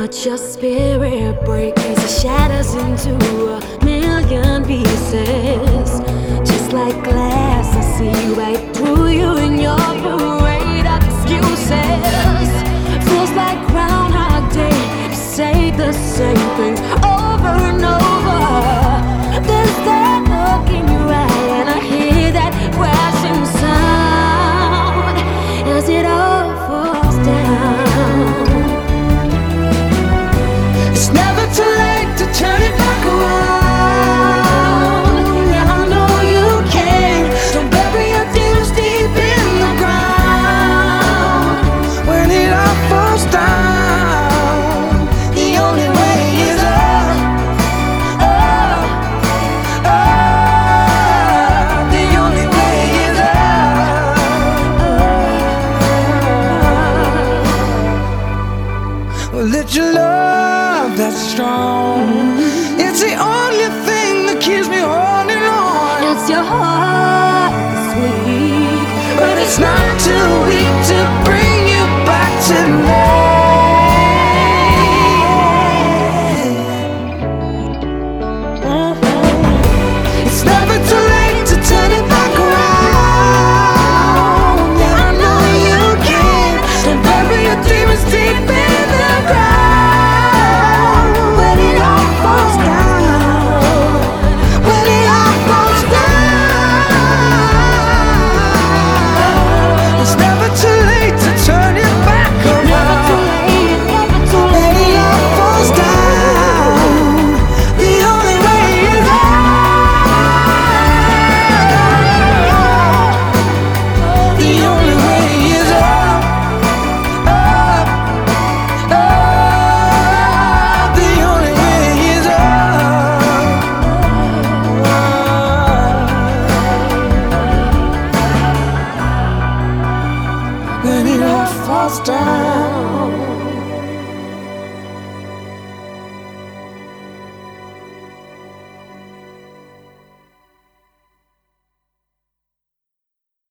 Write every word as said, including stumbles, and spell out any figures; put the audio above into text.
Watch your spirit break as it shatters into a million pieces. Just like glass, I see right through you in your parade of excuses. Feels like Groundhog Day, you say the same things over and over. There's that look in your eye, and I hear that crashing sound as it all falls down. It's never too late to turn it back around. Yeah, I know you can. Don't bury your demons deep in the ground. When it all falls down, the only way is up, up, up. The only way is up. Well, let your love that's strong. It's the only thing that keeps me holding on. It's your heart that's weak, but it's not too weak to bring you back to me. Mhm. It's never too late to turn it back around. Yeah, I know you can. And bury your demons deep in the ground. When it all falls down, when it all falls down, it's never too late to turn it back around. When it all falls down, the only way is up. The only way is up, up, up. The only way is up. When it all falls down.